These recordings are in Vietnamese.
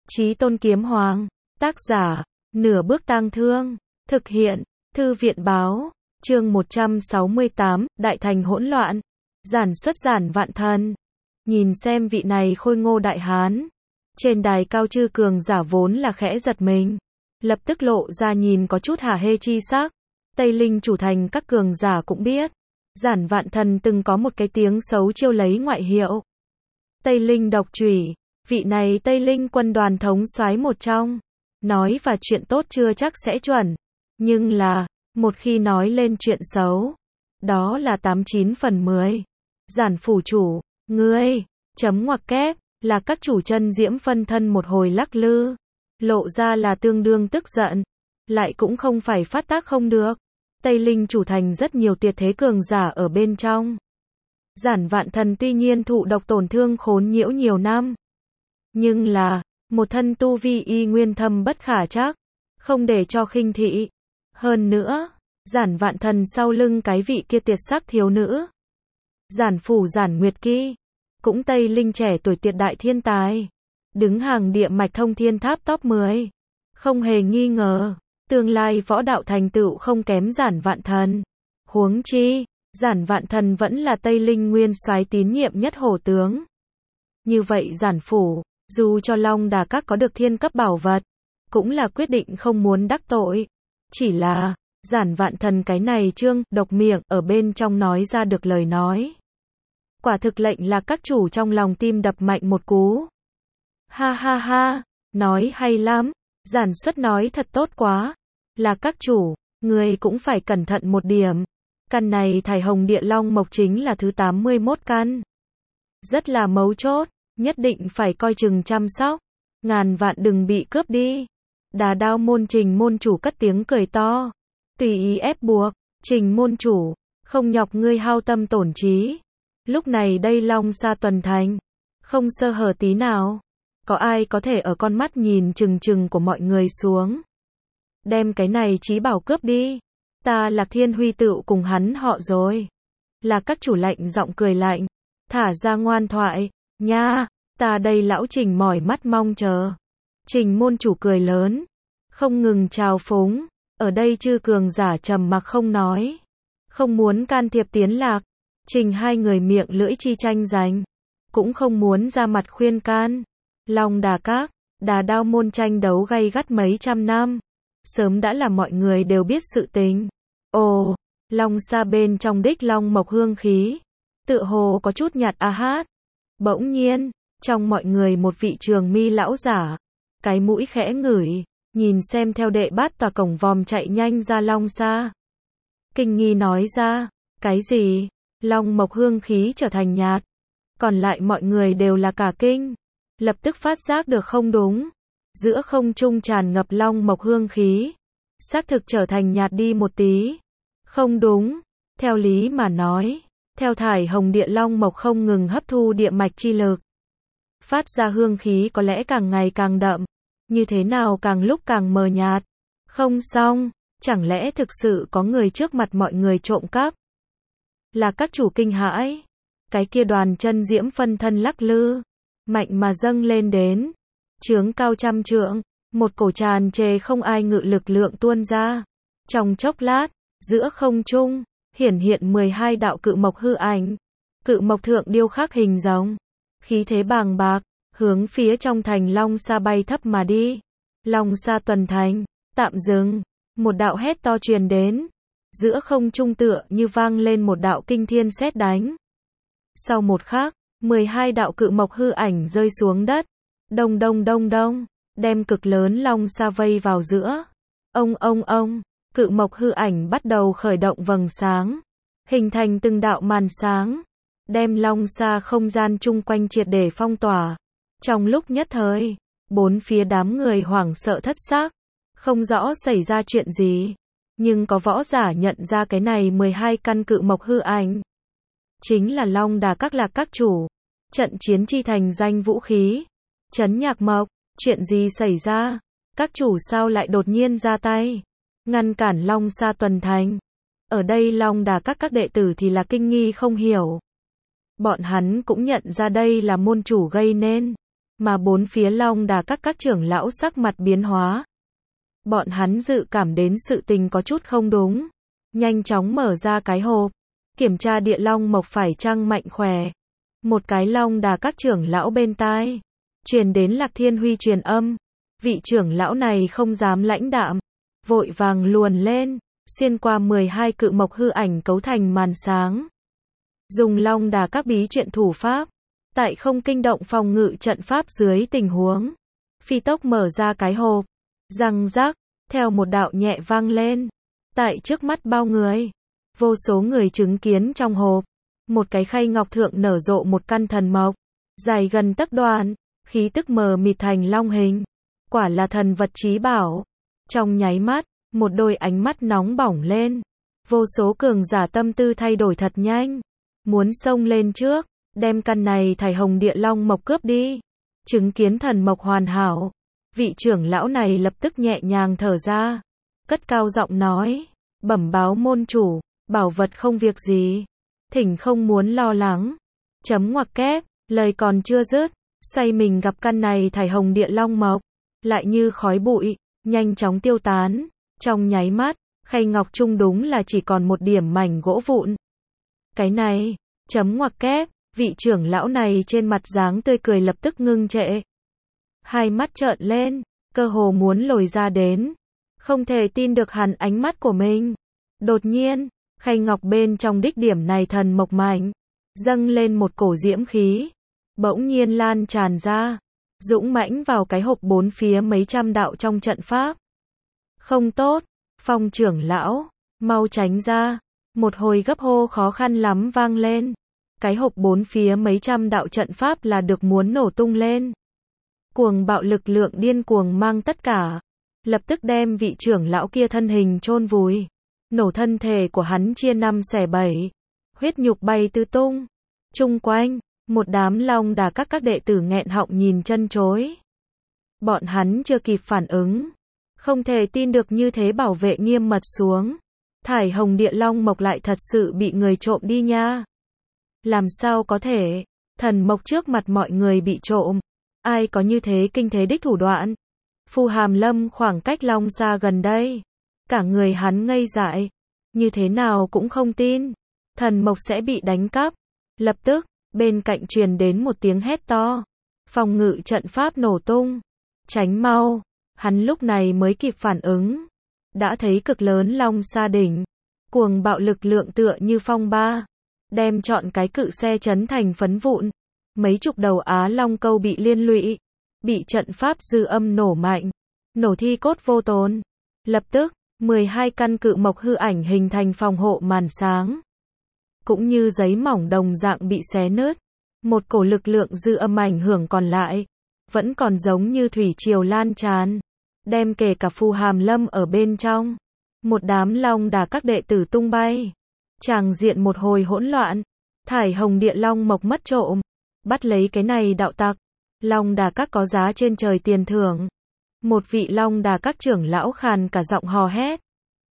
Chí Tôn Kiếm Hoàng. Tác giả, Nửa Bước Tang Thương. Thực hiện, Thư viện Báo. Chương 168, Đại Thành Hỗn Loạn. Giản xuất Giản Vạn Thần. Nhìn xem vị này khôi ngô đại hán. Trên đài cao chư cường giả vốn là khẽ giật mình. Lập tức lộ ra nhìn có chút hả hê chi sắc. Tây Linh chủ thành các cường giả cũng biết. Giản Vạn Thần từng có một cái tiếng xấu chiêu lấy ngoại hiệu. Tây Linh độc chủy. Vị này Tây Linh quân đoàn thống soái một trong. Nói và chuyện tốt chưa chắc sẽ chuẩn. Nhưng là, một khi nói lên chuyện xấu, đó là 89 phần 10. Giản phủ chủ, ngươi, chấm ngoặc kép, là các chủ chân diễm phân thân một hồi lắc lư. Lộ ra là tương đương tức giận. Lại cũng không phải phát tác không được. Tây Linh chủ thành rất nhiều tuyệt thế cường giả ở bên trong. Giản Vạn Thần tuy nhiên thụ độc tổn thương khốn nhiễu nhiều năm. Nhưng là, một thân tu vi y nguyên thâm bất khả trắc. Không để cho khinh thị. Hơn nữa, Giản Vạn Thần sau lưng cái vị kia tuyệt sắc thiếu nữ. Giản phủ Giản Nguyệt Kỳ. Cũng Tây Linh trẻ tuổi tuyệt đại thiên tài. Đứng hàng địa mạch thông thiên tháp top 10. Không hề nghi ngờ, tương lai võ đạo thành tựu không kém Giản Vạn Thần. Huống chi, Giản Vạn Thần vẫn là Tây Linh nguyên soái tín nhiệm nhất hổ tướng. Như vậy Giản phủ, dù cho Long Đà Các có được thiên cấp bảo vật, cũng là quyết định không muốn đắc tội. Chỉ là, Giản Vạn Thần cái này trương, độc miệng, ở bên trong nói ra được lời nói. Quả thực lệnh là các chủ trong lòng tim đập mạnh một cú. Ha ha ha, nói hay lắm, Giản xuất nói thật tốt quá. Là các chủ, người cũng phải cẩn thận một điểm. Căn này Thải Hồng Địa Long Mộc chính là thứ 81 căn. Rất là mấu chốt, nhất định phải coi chừng chăm sóc. Ngàn vạn đừng bị cướp đi. Đà Đao môn Trình môn chủ cất tiếng cười to. Tùy ý ép buộc, Trình môn chủ, không nhọc ngươi hao tâm tổn trí. Lúc này đây Long Sa tuần thành, không sơ hở tí nào. Có ai có thể ở con mắt nhìn chừng chừng của mọi người xuống. Đem cái này trí bảo cướp đi. Ta Lạc Thiên Huy tựu cùng hắn họ rồi. Là các chủ lạnh giọng cười lạnh. Thả ra ngoan thoại, nha, ta đây lão Trình mỏi mắt mong chờ. Trình môn chủ cười lớn, không ngừng chào phúng. Ở đây chư cường giả trầm mặc không nói. Không muốn can thiệp tiến Lạc. Trình hai người miệng lưỡi chi tranh giành. Cũng không muốn ra mặt khuyên can. Long Đà Các, Đà Đao môn tranh đấu gay gắt mấy trăm năm. Sớm đã là mọi người đều biết sự tình. Ồ, Long Sa bên trong đích long mộc hương khí. Tựa hồ có chút nhạt a hát. Bỗng nhiên, trong mọi người một vị trường mi lão giả. Cái mũi khẽ ngửi, nhìn xem theo đệ bát tòa cổng vòm chạy nhanh ra Long Sa. Kinh nghi nói ra, cái gì? Long mộc hương khí trở thành nhạt. Còn lại mọi người đều là cả kinh. Lập tức phát giác được không đúng. Giữa không trung tràn ngập long mộc hương khí. Xác thực trở thành nhạt đi một tí. Không đúng. Theo lý mà nói, theo Thải Hồng Địa Long Mộc không ngừng hấp thu địa mạch chi lực. Phát ra hương khí có lẽ càng ngày càng đậm. Như thế nào càng lúc càng mờ nhạt. Không xong, chẳng lẽ thực sự có người trước mặt mọi người trộm cắp? Là các chủ kinh hãi. Cái kia đoàn chân diễm phân thân lắc lư. Mạnh mà dâng lên đến. Chướng cao trăm trượng. Một cổ tràn trề không ai ngự lực lượng tuôn ra. Trong chốc lát, giữa không trung, hiển hiện 12 đạo cự mộc hư ảnh. Cự mộc thượng điêu khắc hình rồng. Khí thế bàng bạc, hướng phía trong thành Long Sa bay thấp mà đi. Long Sa tuần thành, tạm dừng. Một đạo hét to truyền đến. Giữa không trung tựa như vang lên một đạo kinh thiên sét đánh. Sau một khắc, 12 đạo cự mộc hư ảnh rơi xuống đất. Đông đông đông đông, đem cực lớn Long Sa vây vào giữa. Ông, cự mộc hư ảnh bắt đầu khởi động vầng sáng. Hình thành từng đạo màn sáng. Đem Long Sa không gian chung quanh triệt để phong tỏa. Trong lúc nhất thời, bốn phía đám người hoảng sợ thất xác. Không rõ xảy ra chuyện gì. Nhưng có võ giả nhận ra cái này 12 căn cự mộc hư ảnh. Chính là Long Đà Các Lạc các chủ. Trận chiến chi thành danh vũ khí. Trấn Nhạc Mộc, chuyện gì xảy ra? Các chủ sao lại đột nhiên ra tay? Ngăn cản Long Sa tuần thành. Ở đây Long Đà các đệ tử thì là kinh nghi không hiểu. Bọn hắn cũng nhận ra đây là môn chủ gây nên. mà bốn phía Long Đà các trưởng lão sắc mặt biến hóa. Bọn hắn dự cảm đến sự tình có chút không đúng, nhanh chóng mở ra cái hộp, kiểm tra địa long mộc phải chăng mạnh khỏe. Một cái Long Đà các trưởng lão bên tai truyền đến Lạc Thiên Huy truyền âm, vị trưởng lão này không dám lãnh đạm, vội vàng luồn lên, xuyên qua 12 cự mộc hư ảnh cấu thành màn sáng. Dùng Long Đà các bí truyện thủ pháp, tại không kinh động phòng ngự trận pháp dưới tình huống, phi tốc mở ra cái hộp, răng rắc, theo một đạo nhẹ vang lên, tại trước mắt bao người, vô số người chứng kiến trong hộp, một cái khay ngọc thượng nở rộ một căn thần mộc, dài gần tấc đoan, khí tức mờ mịt thành long hình, quả là thần vật chí bảo. Trong nháy mắt, một đôi ánh mắt nóng bỏng lên, vô số cường giả tâm tư thay đổi thật nhanh, muốn xông lên trước, đem căn này thải hồng địa long mộc cướp đi. Chứng kiến thần mộc hoàn hảo, vị trưởng lão này lập tức nhẹ nhàng thở ra, cất cao giọng nói, bẩm báo môn chủ, bảo vật không việc gì, thỉnh không muốn lo lắng. Chấm ngoặc kép, lời còn chưa dứt, xoay mình gặp căn này thải hồng địa long mộc, lại như khói bụi, nhanh chóng tiêu tán, trong nháy mắt, khay ngọc chung đúng là chỉ còn một điểm mảnh gỗ vụn. Cái này, chấm ngoặc kép, vị trưởng lão này trên mặt dáng tươi cười lập tức ngưng trệ. Hai mắt trợn lên, cơ hồ muốn lồi ra đến, không thể tin được hắn ánh mắt của mình. Đột nhiên, khay ngọc bên trong đích điểm này thần mộc mạnh, dâng lên một cổ diễm khí, bỗng nhiên lan tràn ra, dũng mãnh vào cái hộp bốn phía mấy trăm đạo trong trận pháp. Không tốt, Phong trưởng lão, mau tránh ra, một hồi gấp hô khó khăn lắm vang lên. Cái hộp bốn phía mấy trăm đạo trận pháp là được muốn nổ tung lên. Cuồng bạo lực lượng điên cuồng mang tất cả, lập tức đem vị trưởng lão kia thân hình chôn vùi, nổ thân thể của hắn chia năm xẻ bảy, huyết nhục bay tứ tung. Chung quanh, một đám Long Đà các đệ tử nghẹn họng nhìn chân chối. Bọn hắn chưa kịp phản ứng, không thể tin được như thế bảo vệ nghiêm mật xuống, thải hồng địa long mộc lại thật sự bị người trộm đi nha. Làm sao có thể, thần mộc trước mặt mọi người bị trộm, ai có như thế kinh thế đích thủ đoạn. Phù Hàm Lâm khoảng cách Long xa gần đây, cả người hắn ngây dại, như thế nào cũng không tin, thần mộc sẽ bị đánh cắp. Lập tức, bên cạnh truyền đến một tiếng hét to, phòng ngự trận pháp nổ tung, tránh mau. Hắn lúc này mới kịp phản ứng, đã thấy cực lớn Long xa đỉnh, cuồng bạo lực lượng tựa như phong ba, đem trọn cái cự xe chấn thành phấn vụn. Mấy chục đầu Á Long câu bị liên lụy, bị trận pháp dư âm nổ mạnh, nổ thi cốt vô tồn. Lập tức, 12 căn cự mộc hư ảnh hình thành phòng hộ màn sáng, cũng như giấy mỏng đồng dạng bị xé nứt. Một cổ lực lượng dư âm ảnh hưởng còn lại, vẫn còn giống như thủy triều lan tràn, đem kể cả Phù Hàm Lâm ở bên trong. Một đám Long Đà các đệ tử tung bay, tràng diện một hồi hỗn loạn. Thải hồng địa long mộc mất trộm, bắt lấy cái này đạo tặc. Long Đà các có giá trên trời tiền thưởng. Một vị Long Đà các trưởng lão khàn cả giọng hò hét.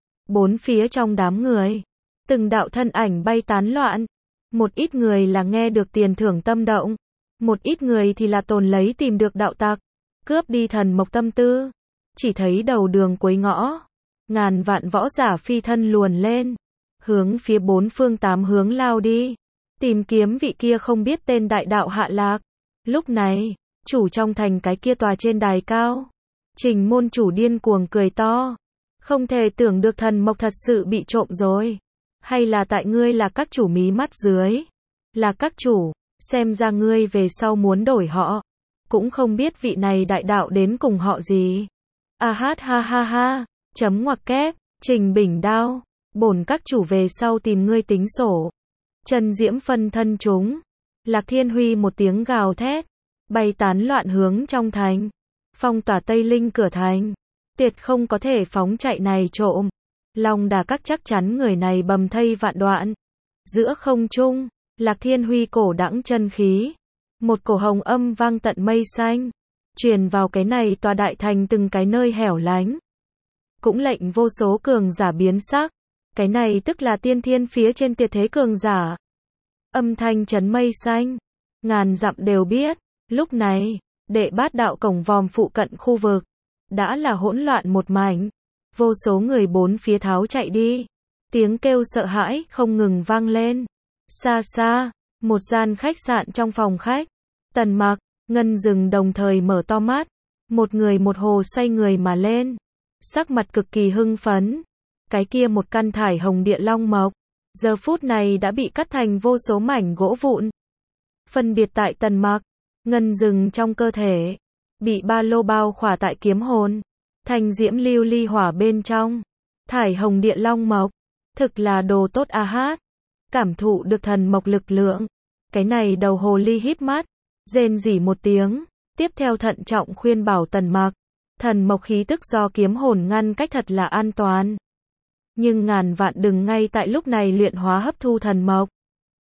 Bốn phía trong đám người, từng đạo thân ảnh bay tán loạn. Một ít người là nghe được tiền thưởng tâm động, một ít người thì là tồn lấy tìm được đạo tặc, cướp đi thần mộc tâm tư. Chỉ thấy đầu đường cuối ngõ, ngàn vạn võ giả phi thân luồn lên, hướng phía bốn phương tám hướng lao đi, tìm kiếm vị kia không biết tên đại đạo hạ lạc. Lúc này, chủ trong thành cái kia tòa trên đài cao, Trình môn chủ điên cuồng cười to, không thể tưởng được thần mộc thật sự bị trộm rồi, hay là tại ngươi là các chủ mí mắt dưới, là các chủ, xem ra ngươi về sau muốn đổi họ, cũng không biết vị này đại đạo đến cùng họ gì. A hát ha ha ha, chấm ngoặc kép, Trình Bình Đao, bổn các chủ về sau tìm ngươi tính sổ. Trần Diễm phân thân chúng, Lạc Thiên Huy một tiếng gào thét, bay tán loạn hướng trong thành, phong tỏa Tây Linh cửa thành, tuyệt không có thể phóng chạy này trộm. Long Đà các chắc chắn người này bầm thây vạn đoạn. Giữa không trung, Lạc Thiên Huy cổ đãng chân khí, một cổ hồng âm vang tận mây xanh, truyền vào cái này tòa đại thành từng cái nơi hẻo lánh, cũng lệnh vô số cường giả biến sắc. Cái này tức là tiên thiên phía trên tuyệt thế cường giả. Âm thanh chấn mây xanh, ngàn dặm đều biết. Lúc này, Đệ bát đạo cổng vòm phụ cận khu vực, đã là hỗn loạn một mảnh. Vô số người bốn phía tháo chạy đi. Tiếng kêu sợ hãi không ngừng vang lên. Xa xa, một gian khách sạn trong phòng khách. Tần Mặc, Ngân Dừng đồng thời mở to mắt. Một người một hồ xoay người mà lên. Sắc mặt cực kỳ hưng phấn. Cái kia một căn thải hồng địa long mộc, giờ phút này đã bị cắt thành vô số mảnh gỗ vụn. Phân biệt tại Tần Mặc, Ngân Dừng trong cơ thể, bị ba lô bao khỏa tại kiếm hồn, thành diễm lưu ly hỏa bên trong. Thải hồng địa long mộc, thực là đồ tốt a hát. Cảm thụ được thần mộc lực lượng. Cái này đầu hồ ly híp mắt, rên rỉ một tiếng, tiếp theo thận trọng khuyên bảo Tần Mặc. Thần mộc khí tức do kiếm hồn ngăn cách thật là an toàn. Nhưng ngàn vạn đừng ngay tại lúc này luyện hóa hấp thu thần mộc.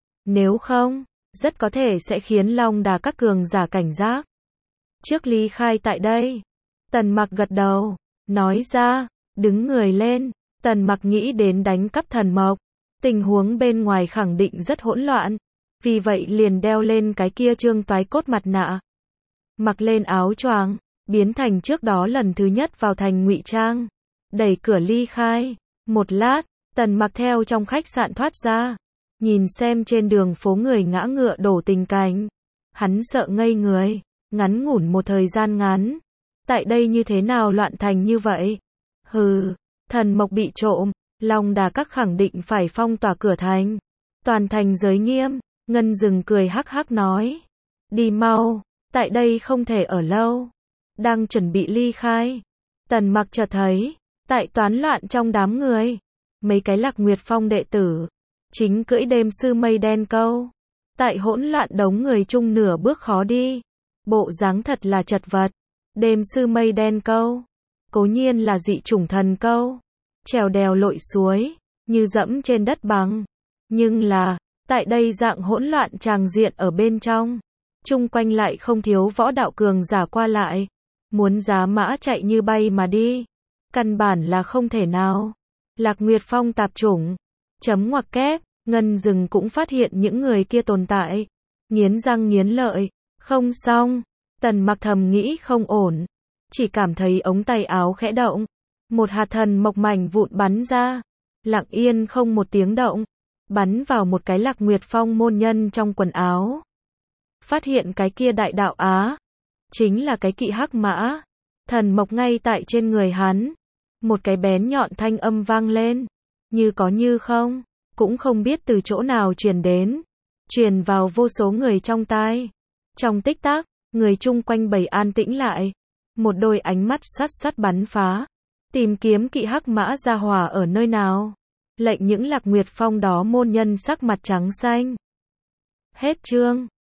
Nếu không, rất có thể sẽ khiến Long Đà các cường giả cảnh giác. Trước ly khai tại đây, Tần Mặc gật đầu, nói ra, đứng người lên. Tần Mặc nghĩ đến đánh cắp thần mộc, tình huống bên ngoài khẳng định rất hỗn loạn, vì vậy liền đeo lên cái kia trương toái cốt mặt nạ, mặc lên áo choàng, biến thành trước đó lần thứ nhất vào thành ngụy trang, đẩy cửa ly khai. Một lát, Tần Mặc theo trong khách sạn thoát ra, nhìn xem trên đường phố người ngã ngựa đổ tình cảnh, hắn sợ ngây người. Ngắn ngủn một thời gian ngắn, tại đây như thế nào loạn thành như vậy? Hừ, thần mộc bị trộm, Long Đà các khẳng định phải phong tỏa cửa thành, toàn thành giới nghiêm. Ngân Dừng cười hắc hắc nói, đi mau, tại đây không thể ở lâu. Đang chuẩn bị ly khai, Tần Mặc chợt thấy, tại toán loạn trong đám người, mấy cái Lạc Nguyệt Phong đệ tử, chính cưỡi đêm sư mây đen câu, tại hỗn loạn đống người chung nửa bước khó đi, bộ dáng thật là chật vật. Đêm sư mây đen câu, cố nhiên là dị chủng thần câu, trèo đèo lội suối, như dẫm trên đất bằng, nhưng là, tại đây dạng hỗn loạn tràng diện ở bên trong, chung quanh lại không thiếu võ đạo cường giả qua lại, muốn giá mã chạy như bay mà đi, căn bản là không thể nào. Lạc Nguyệt Phong tạp chủng, chấm ngoặc kép, Ngân Dừng cũng phát hiện những người kia tồn tại, nghiến răng nghiến lợi, không xong. Tần Mặc thầm nghĩ không ổn, chỉ cảm thấy ống tay áo khẽ động, một hạt thần mộc mảnh vụn bắn ra, lặng yên không một tiếng động, bắn vào một cái Lạc Nguyệt Phong môn nhân trong quần áo. Phát hiện cái kia đại đạo á, chính là cái kỵ hắc mã, thần mộc ngay tại trên người hắn. Một cái bén nhọn thanh âm vang lên, như có như không, cũng không biết từ chỗ nào truyền đến, truyền vào vô số người trong tai. Trong tích tắc, người chung quanh bầy an tĩnh lại, một đôi ánh mắt sắt sắt bắn phá, tìm kiếm kỵ hắc mã gia hỏa ở nơi nào. Lệnh những Lạc Nguyệt Phong đó môn nhân sắc mặt trắng xanh. Hết chương.